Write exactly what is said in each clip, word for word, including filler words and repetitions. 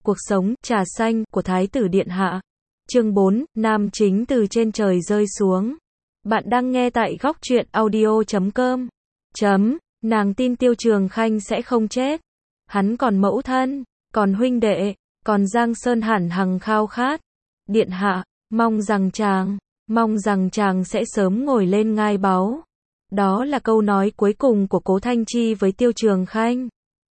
Cuộc sống, trà xanh, của Thái tử Điện Hạ. Chương bốn, nam chính từ trên trời rơi xuống. Bạn đang nghe tại góc truyện audio chấm com. Chấm, nàng tin Tiêu Trường Khanh sẽ không chết. Hắn còn mẫu thân, còn huynh đệ, còn Giang Sơn hẳn hằng khao khát. Điện Hạ, mong rằng chàng, mong rằng chàng sẽ sớm ngồi lên ngai báu. Đó là câu nói cuối cùng của Cố Thanh Chi với Tiêu Trường Khanh.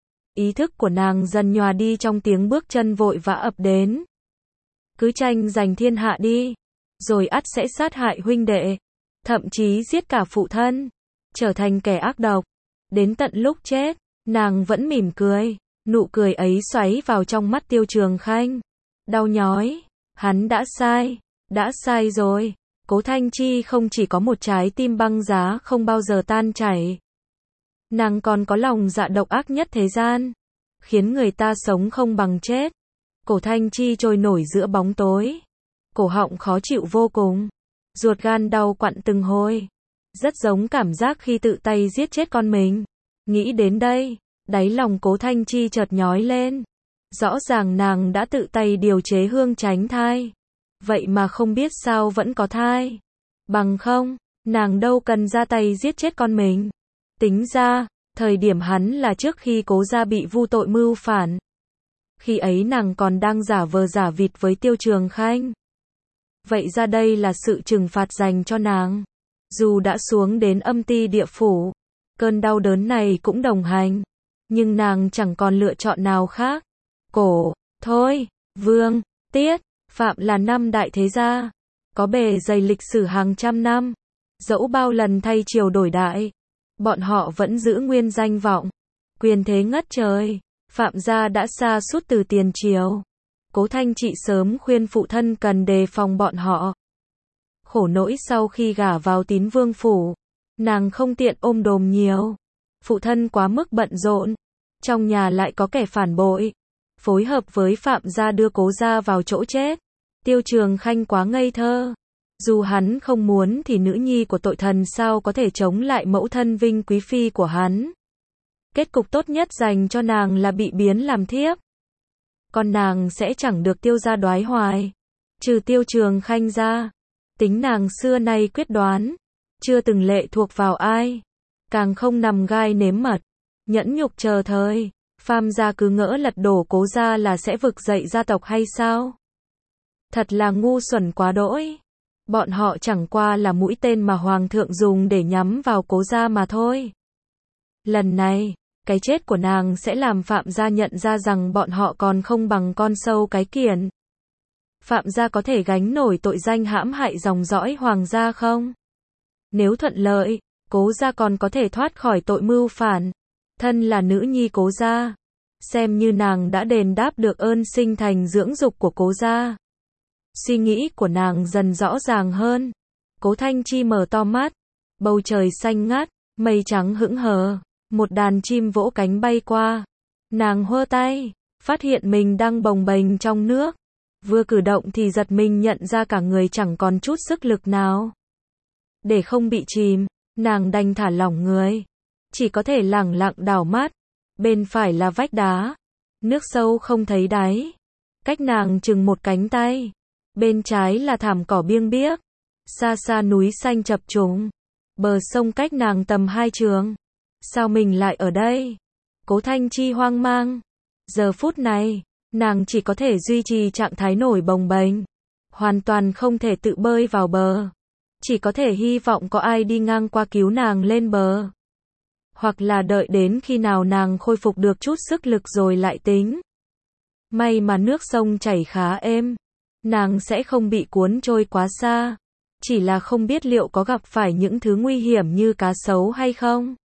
Ý thức của nàng dần nhòa đi trong tiếng bước chân vội vã ập đến. Cứ tranh giành thiên hạ đi, rồi ắt sẽ sát hại huynh đệ, thậm chí giết cả phụ thân, trở thành kẻ ác độc. Đến tận lúc chết, nàng vẫn mỉm cười, nụ cười ấy xoáy vào trong mắt Tiêu Trường Khanh. Đau nhói, hắn đã sai, đã sai rồi. Cố Thanh Chi không chỉ có một trái tim băng giá không bao giờ tan chảy. Nàng còn có lòng dạ độc ác nhất thế gian, khiến người ta sống không bằng chết. Cổ Thanh Chi trôi nổi giữa bóng tối, cổ họng khó chịu vô cùng, ruột gan đau quặn từng hồi, rất giống cảm giác khi tự tay giết chết con mình. Nghĩ đến đây, đáy lòng Cố Thanh Chi chợt nhói lên. Rõ ràng nàng đã tự tay điều chế hương tránh thai, vậy mà không biết sao vẫn có thai. Bằng không, nàng đâu cần ra tay giết chết con mình. Tính ra, thời điểm hắn là trước khi Cố gia bị vu tội mưu phản. Khi ấy nàng còn đang giả vờ giả vịt với Tiêu Trường Khanh. Vậy ra đây là sự trừng phạt dành cho nàng. Dù đã xuống đến âm ti địa phủ, cơn đau đớn này cũng đồng hành, nhưng nàng chẳng còn lựa chọn nào khác. Cổ, Thôi, Vương, Tiết, Phạm là năm đại thế gia, có bề dày lịch sử hàng trăm năm. Dẫu bao lần thay triều đổi đại, bọn họ vẫn giữ nguyên danh vọng, quyền thế ngất trời. Phạm gia đã sa sút từ tiền triều. Cố Thanh Trị sớm khuyên phụ thân cần đề phòng bọn họ. Khổ nỗi sau khi gả vào Tín Vương phủ, nàng không tiện ôm đồm nhiều. Phụ thân quá mức bận rộn, trong nhà lại có kẻ phản bội, phối hợp với Phạm gia đưa Cố gia vào chỗ chết. Tiêu Trường Khanh quá ngây thơ. Dù hắn không muốn thì nữ nhi của tội thần sao có thể chống lại mẫu thân vinh quý phi của hắn. Kết cục tốt nhất dành cho nàng là bị biến làm thiếp. Còn nàng sẽ chẳng được Tiêu gia đoái hoài. Trừ Tiêu Trường Khanh ra, tính nàng xưa nay quyết đoán, chưa từng lệ thuộc vào ai, càng không nằm gai nếm mật, nhẫn nhục chờ thời. Phạm gia cứ ngỡ lật đổ Cố gia là sẽ vực dậy gia tộc hay sao? Thật là ngu xuẩn quá đỗi. Bọn họ chẳng qua là mũi tên mà Hoàng thượng dùng để nhắm vào Cố gia mà thôi. Lần này, cái chết của nàng sẽ làm Phạm gia nhận ra rằng bọn họ còn không bằng con sâu cái kiến. Phạm gia có thể gánh nổi tội danh hãm hại dòng dõi Hoàng gia không? Nếu thuận lợi, Cố gia còn có thể thoát khỏi tội mưu phản. Thân là nữ nhi Cố gia, xem như nàng đã đền đáp được ơn sinh thành dưỡng dục của Cố gia. Suy nghĩ của nàng dần rõ ràng hơn. Cố Thanh Chi mở to mắt, bầu trời xanh ngắt, mây trắng hững hờ, một đàn chim vỗ cánh bay qua. Nàng hơ tay, phát hiện mình đang bồng bềnh trong nước. Vừa cử động thì giật mình nhận ra cả người chẳng còn chút sức lực nào. Để không bị chìm, nàng đành thả lỏng người, chỉ có thể lẳng lặng đảo mắt. Bên phải là vách đá, nước sâu không thấy đáy, cách nàng chừng một cánh tay. Bên trái là thảm cỏ biêng biếc, xa xa núi xanh chập trùng, bờ sông cách nàng tầm hai trượng. Sao mình lại ở đây? Cố Thanh Chi hoang mang. Giờ phút này, nàng chỉ có thể duy trì trạng thái nổi bồng bềnh, hoàn toàn không thể tự bơi vào bờ. Chỉ có thể hy vọng có ai đi ngang qua cứu nàng lên bờ. Hoặc là đợi đến khi nào nàng khôi phục được chút sức lực rồi lại tính. May mà nước sông chảy khá êm, nàng sẽ không bị cuốn trôi quá xa. Chỉ là không biết liệu có gặp phải những thứ nguy hiểm như cá sấu hay không.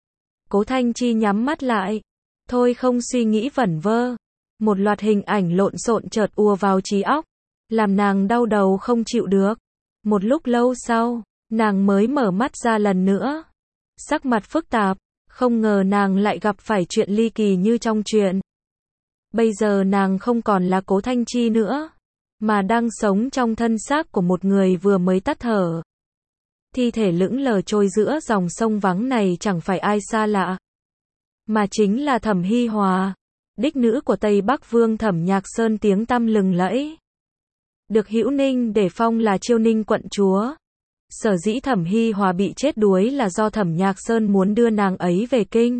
Cố Thanh Chi nhắm mắt lại, thôi không suy nghĩ vẩn vơ. Một loạt hình ảnh lộn xộn chợt ùa vào trí óc, làm nàng đau đầu không chịu được. Một lúc lâu sau, nàng mới mở mắt ra lần nữa. Sắc mặt phức tạp, không ngờ nàng lại gặp phải chuyện ly kỳ như trong truyện. Bây giờ nàng không còn là Cố Thanh Chi nữa, mà đang sống trong thân xác của một người vừa mới tắt thở. Thi thể lững lờ trôi giữa dòng sông vắng này chẳng phải ai xa lạ, mà chính là Thẩm Hi Hòa. đích nữ của Tây Bắc Vương Thẩm Nhạc Sơn tiếng tăm lừng lẫy. Được Hữu Ninh để phong là Chiêu Ninh quận chúa. Sở dĩ Thẩm Hi Hòa bị chết đuối là do Thẩm Nhạc Sơn muốn đưa nàng ấy về kinh.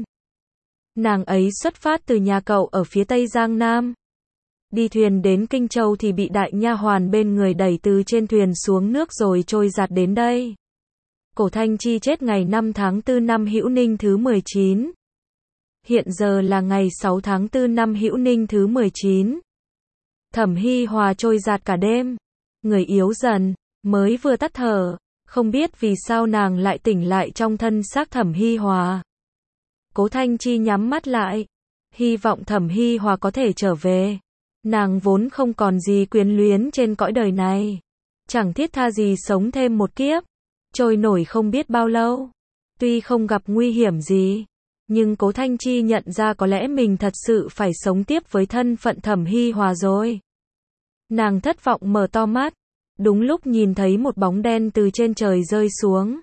Nàng ấy xuất phát từ nhà cậu ở phía Tây Giang Nam. Đi thuyền đến Kinh Châu thì bị đại nha hoàn bên người đẩy từ trên thuyền xuống nước rồi trôi giạt đến đây. Cổ Thanh Chi chết ngày năm tháng tư năm Hữu Ninh thứ mười chín. Hiện giờ là ngày sáu tháng tư năm Hữu Ninh thứ mười chín. Thẩm Hi Hòa trôi giạt cả đêm. Người yếu dần, mới vừa tắt thở. Không biết vì sao nàng lại tỉnh lại trong thân xác Thẩm Hi Hòa. Cố Thanh Chi nhắm mắt lại. Hy vọng Thẩm Hi Hòa có thể trở về. Nàng vốn không còn gì quyến luyến trên cõi đời này. Chẳng thiết tha gì sống thêm một kiếp. Trôi nổi không biết bao lâu. Tuy không gặp nguy hiểm gì. Nhưng Cố Thanh Chi nhận ra có lẽ mình thật sự phải sống tiếp với thân phận Thẩm Hi Hòa rồi. Nàng thất vọng mở to mắt. Đúng lúc nhìn thấy một bóng đen từ trên trời rơi xuống.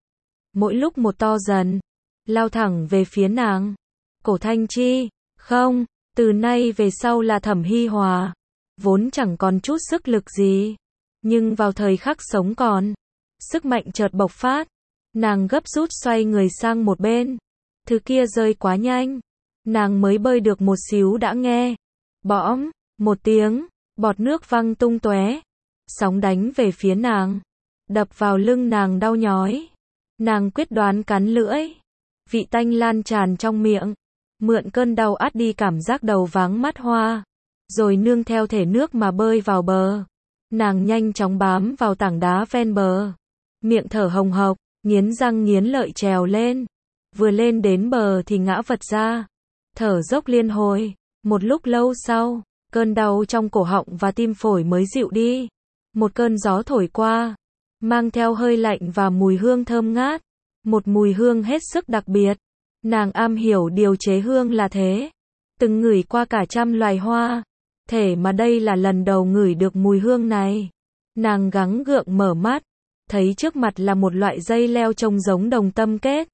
Mỗi lúc một to dần. Lao thẳng về phía nàng. Cổ Thanh Chi, không, từ nay về sau là Thẩm Hi Hòa. Vốn chẳng còn chút sức lực gì. Nhưng vào thời khắc sống còn. Sức mạnh chợt bộc phát. Nàng gấp rút xoay người sang một bên. Thứ kia rơi quá nhanh. Nàng mới bơi được một xíu đã nghe. Bõm, một tiếng, bọt nước văng tung tóe. Sóng đánh về phía nàng. Đập vào lưng nàng đau nhói. Nàng quyết đoán cắn lưỡi. Vị tanh lan tràn trong miệng. Mượn cơn đau át đi cảm giác đầu váng mắt hoa. Rồi nương theo thể nước mà bơi vào bờ. Nàng nhanh chóng bám vào tảng đá ven bờ. Miệng thở hồng hộc, nghiến răng nghiến lợi trèo lên. Vừa lên đến bờ thì ngã vật ra. Thở dốc liên hồi. Một lúc lâu sau, cơn đau trong cổ họng và tim phổi mới dịu đi. Một cơn gió thổi qua, mang theo hơi lạnh và mùi hương thơm ngát. Một mùi hương hết sức đặc biệt. Nàng am hiểu điều chế hương là thế. Từng ngửi qua cả trăm loài hoa. Thể mà đây là lần đầu ngửi được mùi hương này. Nàng gắng gượng mở mắt. Thấy trước mặt là một loại dây leo trông giống đồng tâm kết.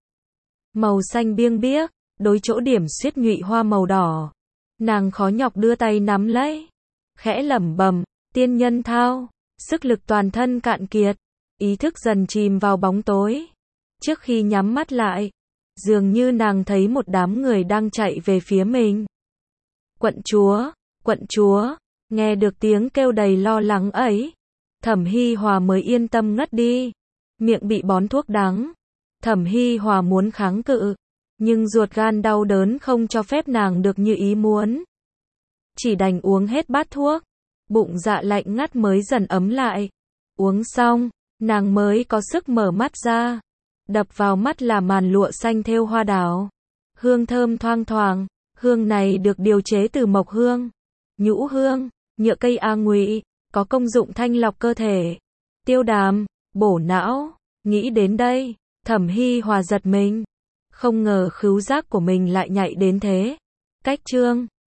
Màu xanh biêng biếc, đối chỗ điểm xuyết nhụy hoa màu đỏ. Nàng khó nhọc đưa tay nắm lấy. Khẽ lẩm bẩm, tiên nhân thao. Sức lực toàn thân cạn kiệt. Ý thức dần chìm vào bóng tối. Trước khi nhắm mắt lại, dường như nàng thấy một đám người đang chạy về phía mình. Quận chúa, quận chúa, nghe được tiếng kêu đầy lo lắng ấy. Thẩm Hi Hòa mới yên tâm ngất đi. Miệng bị bón thuốc đắng. Thẩm Hi Hòa muốn kháng cự. Nhưng ruột gan đau đớn không cho phép nàng được như ý muốn. Chỉ đành uống hết bát thuốc. Bụng dạ lạnh ngắt mới dần ấm lại. Uống xong, nàng mới có sức mở mắt ra. Đập vào mắt là màn lụa xanh thêu hoa đào. Hương thơm thoang thoảng. Hương này được điều chế từ mộc hương, nhũ hương, nhựa cây A ngụy, có công dụng thanh lọc cơ thể, tiêu đàm, bổ não. Nghĩ đến đây, Thẩm Hi Hòa giật mình. Không ngờ khứu giác của mình lại nhạy đến thế. Cách chương